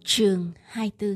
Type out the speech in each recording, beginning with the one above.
Chương 24.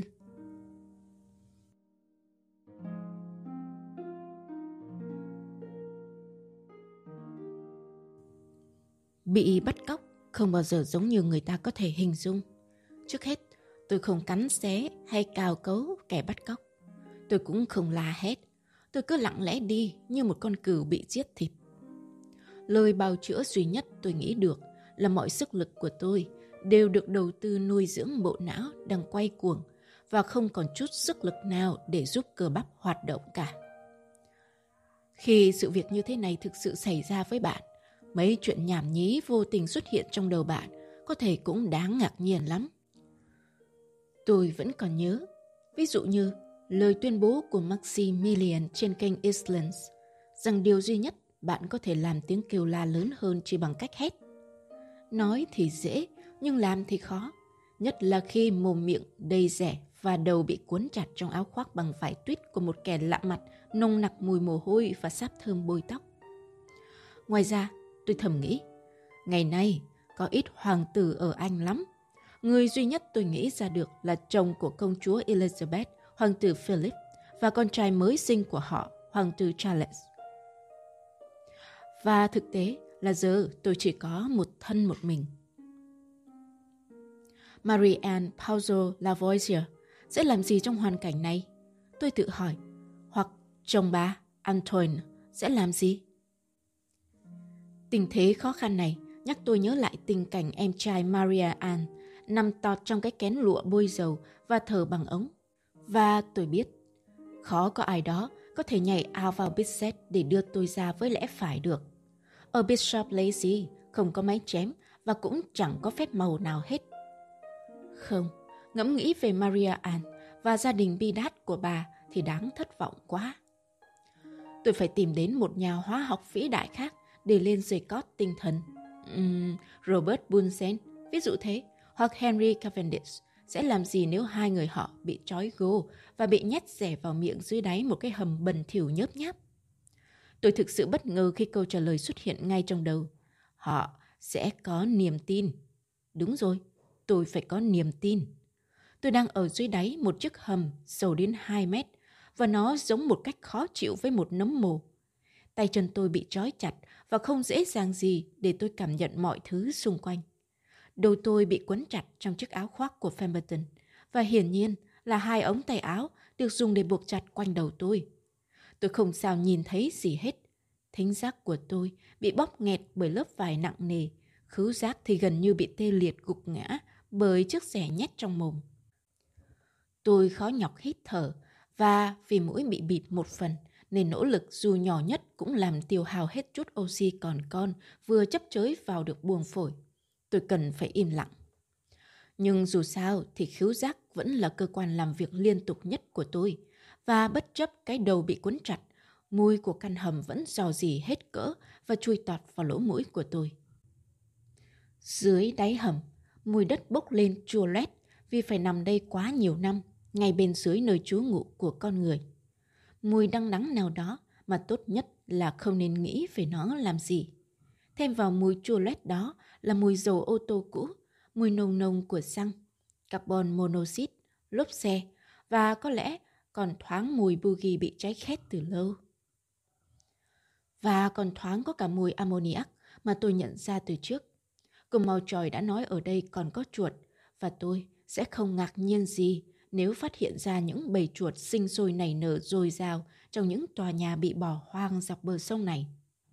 Bị bắt cóc không bao giờ giống như người ta có thể hình dung. Trước hết, tôi không cắn xé hay cào cấu kẻ bắt cóc. Tôi cũng không la hét. Tôi cứ lặng lẽ đi như một con cừu bị giết thịt. Lời bào chữa duy nhất tôi nghĩ được là mọi sức lực của tôi đều được đầu tư nuôi dưỡng bộ não đang quay cuồng và không còn chút sức lực nào để giúp cơ bắp hoạt động cả. Khi sự việc như thế này thực sự xảy ra với bạn, mấy chuyện nhảm nhí vô tình xuất hiện trong đầu bạn có thể cũng đáng ngạc nhiên lắm. Tôi vẫn còn nhớ, ví dụ như lời tuyên bố của Maximilian trên kênh Islands rằng điều duy nhất bạn có thể làm tiếng kêu la lớn hơn chỉ bằng cách hét. Nói thì dễ, nhưng làm thì khó, nhất là khi mồm miệng đầy rẻ và đầu bị cuốn chặt trong áo khoác bằng vải tuyết của một kẻ lạ mặt nồng nặc mùi mồ hôi và sáp thơm bôi tóc. Ngoài ra, tôi thầm nghĩ, ngày nay có ít hoàng tử ở Anh lắm. Người duy nhất tôi nghĩ ra được là chồng của công chúa Elizabeth, hoàng tử Philip, và con trai mới sinh của họ, hoàng tử Charles. Và thực tế là giờ tôi chỉ có một thân một mình. Marie-Anne Pauzo Lavoisier sẽ làm gì trong hoàn cảnh này? Tôi tự hỏi. Hoặc chồng bà, Antoine, sẽ làm gì? Tình thế khó khăn này nhắc tôi nhớ lại tình cảnh em trai Marie-Anne nằm tọt trong cái kén lụa bôi dầu và thở bằng ống. Và tôi biết, khó có ai đó có thể nhảy ao vào Bicêtre để đưa tôi ra với lẽ phải được. Ở Bishop Lacy không có máy chém và cũng chẳng có phép màu nào hết. Không, ngẫm nghĩ về Marie-Anne và gia đình bi đát của bà thì đáng thất vọng quá. Tôi phải tìm đến một nhà hóa học vĩ đại khác để lên dây cót tinh thần. Robert Bunsen, ví dụ thế, hoặc Henry Cavendish sẽ làm gì nếu hai người họ bị trói gô và bị nhét rẻ vào miệng dưới đáy một cái hầm bẩn thỉu nhớp nháp. Tôi thực sự bất ngờ khi câu trả lời xuất hiện ngay trong đầu. Họ sẽ có niềm tin. Đúng rồi, tôi phải có niềm tin. Tôi đang ở dưới đáy một chiếc hầm sâu đến 2 mét và nó giống một cách khó chịu với một nấm mồ. Tay chân tôi bị trói chặt và không dễ dàng gì để tôi cảm nhận mọi thứ xung quanh. Đầu tôi bị quấn chặt trong chiếc áo khoác của Pemberton và hiển nhiên là 2 ống tay áo được dùng để buộc chặt quanh đầu tôi. Tôi không sao nhìn thấy gì hết. Thính giác của tôi bị bóp nghẹt bởi lớp vải nặng nề, khứu giác thì gần như bị tê liệt gục ngã bởi chiếc rẻ nhét trong mồm. Tôi khó nhọc hít thở và vì mũi bị bịt một phần nên nỗ lực dù nhỏ nhất cũng làm tiêu hao hết chút oxy còn con vừa chấp chới vào được buồng phổi. Tôi cần phải im lặng. Nhưng dù sao thì khứu giác vẫn là cơ quan làm việc liên tục nhất của tôi và bất chấp cái đầu bị cuốn chặt, mùi của căn hầm vẫn rò rỉ hết cỡ và chui tọt vào lỗ mũi của tôi. Dưới đáy hầm, mùi đất bốc lên chua loét vì phải nằm đây quá nhiều năm, ngay bên dưới nơi trú ngụ của con người. Mùi đắng đắng nào đó mà tốt nhất là không nên nghĩ về nó làm gì. Thêm vào mùi chua loét đó là mùi dầu ô tô cũ, mùi nồng nồng của xăng, carbon monoxide, lốp xe và có lẽ còn thoáng mùi boogie bị cháy khét từ lâu. Và còn thoáng có cả mùi ammoniac mà tôi nhận ra từ trước. Cô Mau Chòi đã nói ở đây còn có chuột và tôi sẽ không ngạc nhiên gì nếu phát hiện ra những bầy chuột sinh sôi nảy nở dồi dào trong những tòa nhà bị bỏ hoang dọc bờ sông này.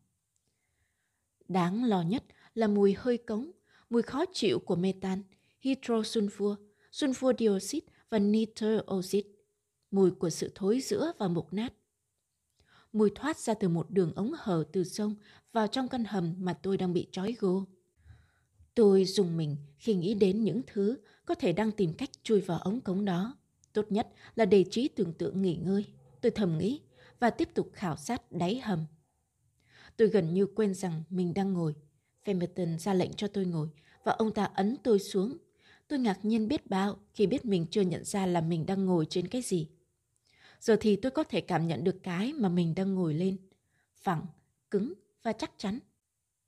Đáng lo nhất là mùi hơi cống, mùi khó chịu của metan, hydrosulfur, sulfur dioxide và nitơ oxide, mùi của sự thối rữa và mục nát. Mùi thoát ra từ một đường ống hở từ sông vào trong căn hầm mà tôi đang bị trói gô. Tôi rùng mình khi nghĩ đến những thứ có thể đang tìm cách chui vào ống cống đó. Tốt nhất là để trí tưởng tượng nghỉ ngơi, tôi thầm nghĩ, và tiếp tục khảo sát đáy hầm. Tôi gần như quên rằng mình đang ngồi. Pemberton ra lệnh cho tôi ngồi và ông ta ấn tôi xuống. Tôi ngạc nhiên biết bao khi biết mình chưa nhận ra là mình đang ngồi trên cái gì. Giờ thì tôi có thể cảm nhận được cái mà mình đang ngồi lên. Phẳng, cứng và chắc chắn.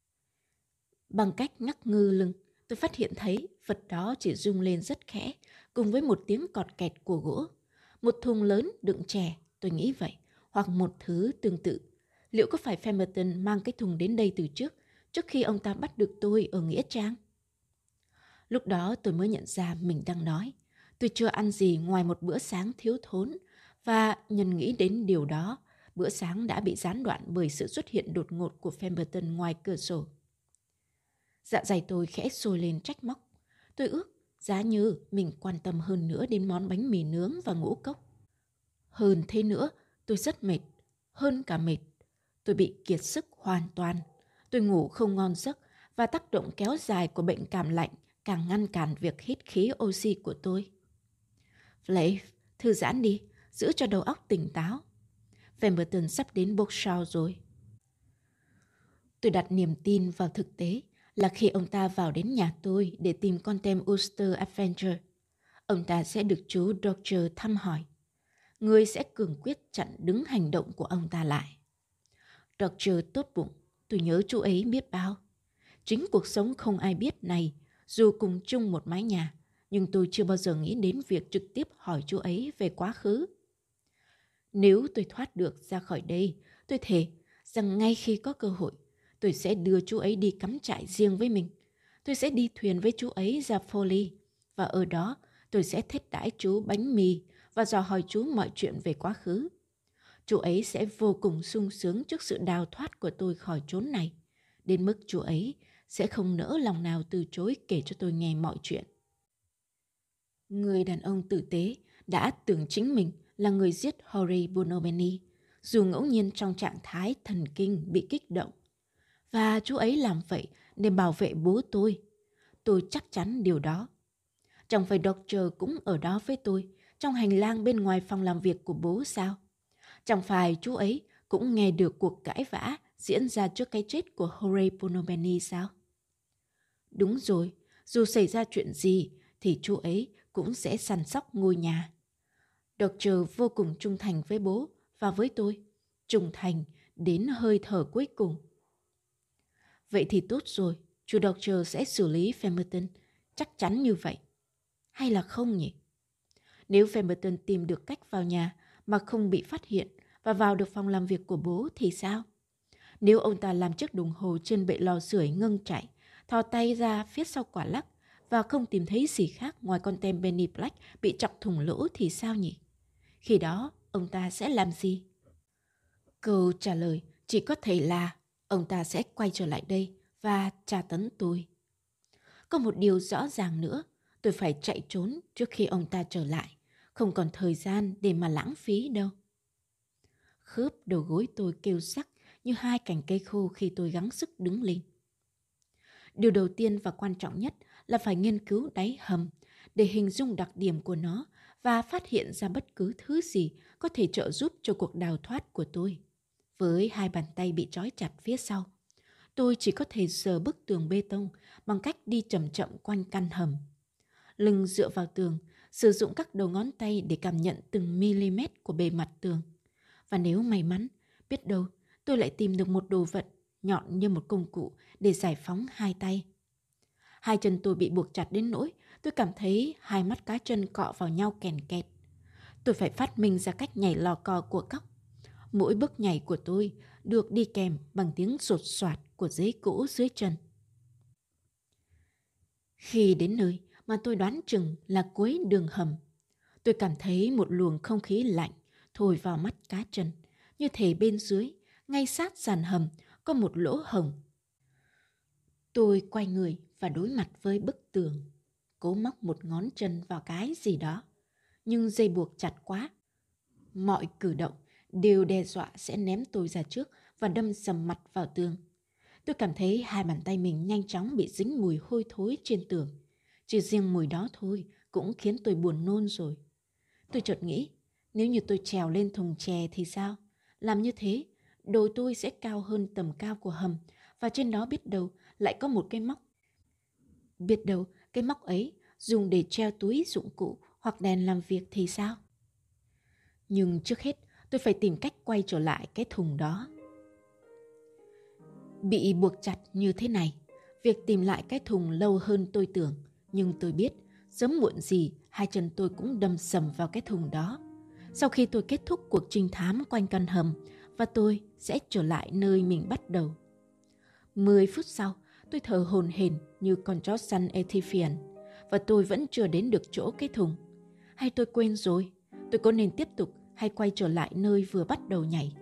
Bằng cách ngắc ngư lưng, tôi phát hiện thấy vật đó chỉ rung lên rất khẽ, cùng với một tiếng cọt kẹt của gỗ. Một thùng lớn đựng chè, tôi nghĩ vậy, hoặc một thứ tương tự. Liệu có phải Pemberton mang cái thùng đến đây từ trước khi ông ta bắt được tôi ở Nghĩa Trang? Lúc đó tôi mới nhận ra mình đang nói. Tôi chưa ăn gì ngoài một bữa sáng thiếu thốn, và nhân nghĩ đến điều đó, bữa sáng đã bị gián đoạn bởi sự xuất hiện đột ngột của Pemberton ngoài cửa sổ. Dạ dày tôi khẽ sôi lên trách móc. Tôi ước giá như mình quan tâm hơn nữa đến món bánh mì nướng và ngũ cốc. Hơn thế nữa, tôi rất mệt, hơn cả mệt. Tôi bị kiệt sức hoàn toàn. Tôi ngủ không ngon giấc và tác động kéo dài của bệnh cảm lạnh càng ngăn cản việc hít khí oxy của tôi. Flav, thư giãn đi, giữ cho đầu óc tỉnh táo. Pemberton sắp đến Boxall rồi. Tôi đặt niềm tin vào thực tế là khi ông ta vào đến nhà tôi để tìm con tem Ulster Avenger, ông ta sẽ được chú Dodger thăm hỏi. Người sẽ cường quyết chặn đứng hành động của ông ta lại. Dodger tốt bụng, tôi nhớ chú ấy biết bao. Chính cuộc sống không ai biết này, dù cùng chung một mái nhà, nhưng tôi chưa bao giờ nghĩ đến việc trực tiếp hỏi chú ấy về quá khứ. Nếu tôi thoát được ra khỏi đây, tôi thề rằng ngay khi có cơ hội, tôi sẽ đưa chú ấy đi cắm trại riêng với mình. Tôi sẽ đi thuyền với chú ấy ra Foley, và ở đó tôi sẽ thiết đãi chú bánh mì và dò hỏi chú mọi chuyện về quá khứ. Chú ấy sẽ vô cùng sung sướng trước sự đào thoát của tôi khỏi chốn này, đến mức chú ấy sẽ không nỡ lòng nào từ chối kể cho tôi nghe mọi chuyện. Người đàn ông tử tế đã tưởng chính mình là người giết Harry Bonomini, dù ngẫu nhiên trong trạng thái thần kinh bị kích động. Và chú ấy làm vậy để bảo vệ bố tôi. Tôi chắc chắn điều đó. Chẳng phải Dodger cũng ở đó với tôi, trong hành lang bên ngoài phòng làm việc của bố sao? Chẳng phải chú ấy cũng nghe được cuộc cãi vã diễn ra trước cái chết của Harry Bonomini sao? Đúng rồi, dù xảy ra chuyện gì thì chú ấy cũng sẽ săn sóc ngôi nhà. Dodger vô cùng trung thành với bố và với tôi, trung thành đến hơi thở cuối cùng. Vậy thì tốt rồi, chú Dodger sẽ xử lý Pemberton, chắc chắn như vậy. Hay là không nhỉ? Nếu Pemberton tìm được cách vào nhà mà không bị phát hiện và vào được phòng làm việc của bố thì sao? Nếu ông ta làm chiếc đồng hồ trên bệ lò sưởi ngưng chạy, thò tay ra phía sau quả lắc và không tìm thấy gì khác ngoài con tem Penny Black bị chọc thủng lỗ thì sao nhỉ? Khi đó, ông ta sẽ làm gì? Câu trả lời chỉ có thể là ông ta sẽ quay trở lại đây và tra tấn tôi. Có một điều rõ ràng nữa, tôi phải chạy trốn trước khi ông ta trở lại. Không còn thời gian để mà lãng phí đâu. Khớp đầu gối tôi kêu sắc như hai cành cây khô khi tôi gắng sức đứng lên. Điều đầu tiên và quan trọng nhất là phải nghiên cứu đáy hầm để hình dung đặc điểm của nó và phát hiện ra bất cứ thứ gì có thể trợ giúp cho cuộc đào thoát của tôi. Với hai bàn tay bị trói chặt phía sau, tôi chỉ có thể sờ bức tường bê tông bằng cách đi chậm chậm quanh căn hầm. Lưng dựa vào tường, sử dụng các đầu ngón tay để cảm nhận từng mm của bề mặt tường. Và nếu may mắn, biết đâu tôi lại tìm được một đồ vật nhọn như một công cụ để giải phóng hai tay. Hai chân tôi bị buộc chặt đến nỗi tôi cảm thấy hai mắt cá chân cọ vào nhau kèn kẹt. Tôi phải phát minh ra cách nhảy lò cò của cóc. Mỗi bước nhảy của tôi được đi kèm bằng tiếng sột soạt của giấy cũ dưới chân. Khi đến nơi mà tôi đoán chừng là cuối đường hầm, tôi cảm thấy một luồng không khí lạnh thổi vào mắt cá chân, như thể bên dưới, ngay sát sàn hầm, có một lỗ hổng. Tôi quay người và đối mặt với bức tường, cố móc một ngón chân vào cái gì đó, nhưng dây buộc chặt quá. Mọi cử động đều đe dọa sẽ ném tôi ra trước và đâm sầm mặt vào tường. Tôi cảm thấy hai bàn tay mình nhanh chóng bị dính mùi hôi thối trên tường. Chỉ riêng mùi đó thôi cũng khiến tôi buồn nôn rồi. Tôi chợt nghĩ, nếu như tôi trèo lên thùng chè thì sao? Làm như thế, đồi tôi sẽ cao hơn tầm cao của hầm và trên đó biết đâu lại có một cái móc. Biết đâu cái móc ấy dùng để treo túi dụng cụ hoặc đèn làm việc thì sao? Nhưng trước hết tôi phải tìm cách quay trở lại cái thùng đó. Bị buộc chặt như thế này, việc tìm lại cái thùng lâu hơn tôi tưởng, nhưng tôi biết Sớm muộn gì, hai chân tôi cũng đâm sầm vào cái thùng đó. Sau khi tôi kết thúc cuộc trinh thám quanh căn hầm, và tôi sẽ trở lại nơi mình bắt đầu. 10 phút sau, tôi thở hổn hển như con chó săn Ethiopian, và tôi vẫn chưa đến được chỗ cái thùng. Hay tôi quên rồi, tôi có nên tiếp tục hay quay trở lại nơi vừa bắt đầu nhảy?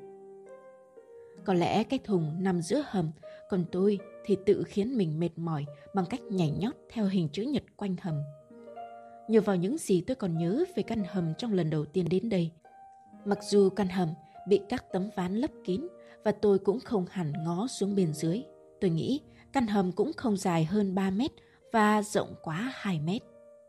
Có lẽ cái thùng nằm giữa hầm, còn tôi thì tự khiến mình mệt mỏi bằng cách nhảy nhót theo hình chữ nhật quanh hầm. Nhờ vào những gì tôi còn nhớ về căn hầm trong lần đầu tiên đến đây, mặc dù căn hầm bị các tấm ván lấp kín và tôi cũng không hẳn ngó xuống bên dưới, tôi nghĩ căn hầm cũng không dài hơn 3 mét và rộng quá 2 mét.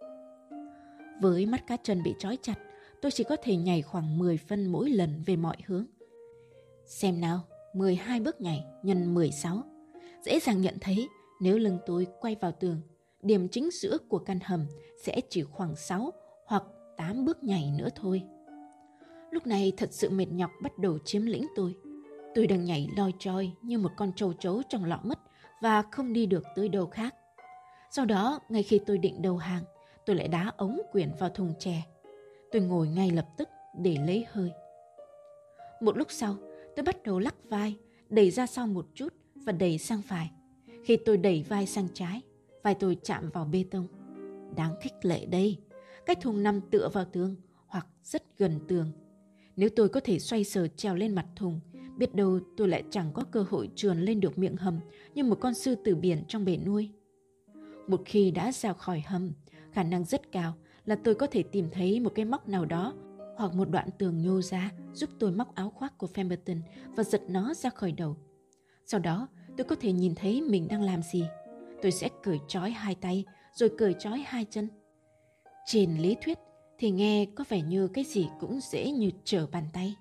Với mắt cá chân bị trói chặt, tôi chỉ có thể nhảy khoảng 10 phân mỗi lần về mọi hướng. Xem nào, 12 bước nhảy nhân 16. Dễ dàng nhận thấy nếu lưng tôi quay vào tường, điểm chính giữa của căn hầm sẽ chỉ khoảng 6 hoặc 8 bước nhảy nữa thôi. Lúc này thật sự mệt nhọc bắt đầu chiếm lĩnh tôi. Tôi đang nhảy loi choi như một con trâu trấu trong lọ mứt và không đi được tới đâu khác. Sau đó, ngay khi tôi định đầu hàng, tôi lại đá ống quyển vào thùng chè. Tôi ngồi ngay lập tức để lấy hơi. Một lúc sau, tôi bắt đầu lắc vai, đẩy ra sau một chút và đẩy sang phải. Khi tôi đẩy vai sang trái, vai tôi chạm vào bê tông. Đáng khích lệ đây, cái thùng nằm tựa vào tường hoặc rất gần tường. Nếu tôi có thể xoay sở trèo lên mặt thùng, biết đâu tôi lại chẳng có cơ hội trườn lên được miệng hầm như một con sư tử biển trong bể nuôi. Một khi đã ra khỏi hầm, khả năng rất cao là tôi có thể tìm thấy một cái móc nào đó hoặc một đoạn tường nhô ra giúp tôi móc áo khoác của Pemberton và giật nó ra khỏi đầu. Sau đó, tôi có thể nhìn thấy mình đang làm gì. Tôi sẽ cởi trói hai tay rồi cởi trói hai chân. Trên lý thuyết thì nghe có vẻ như cái gì cũng dễ như trở bàn tay.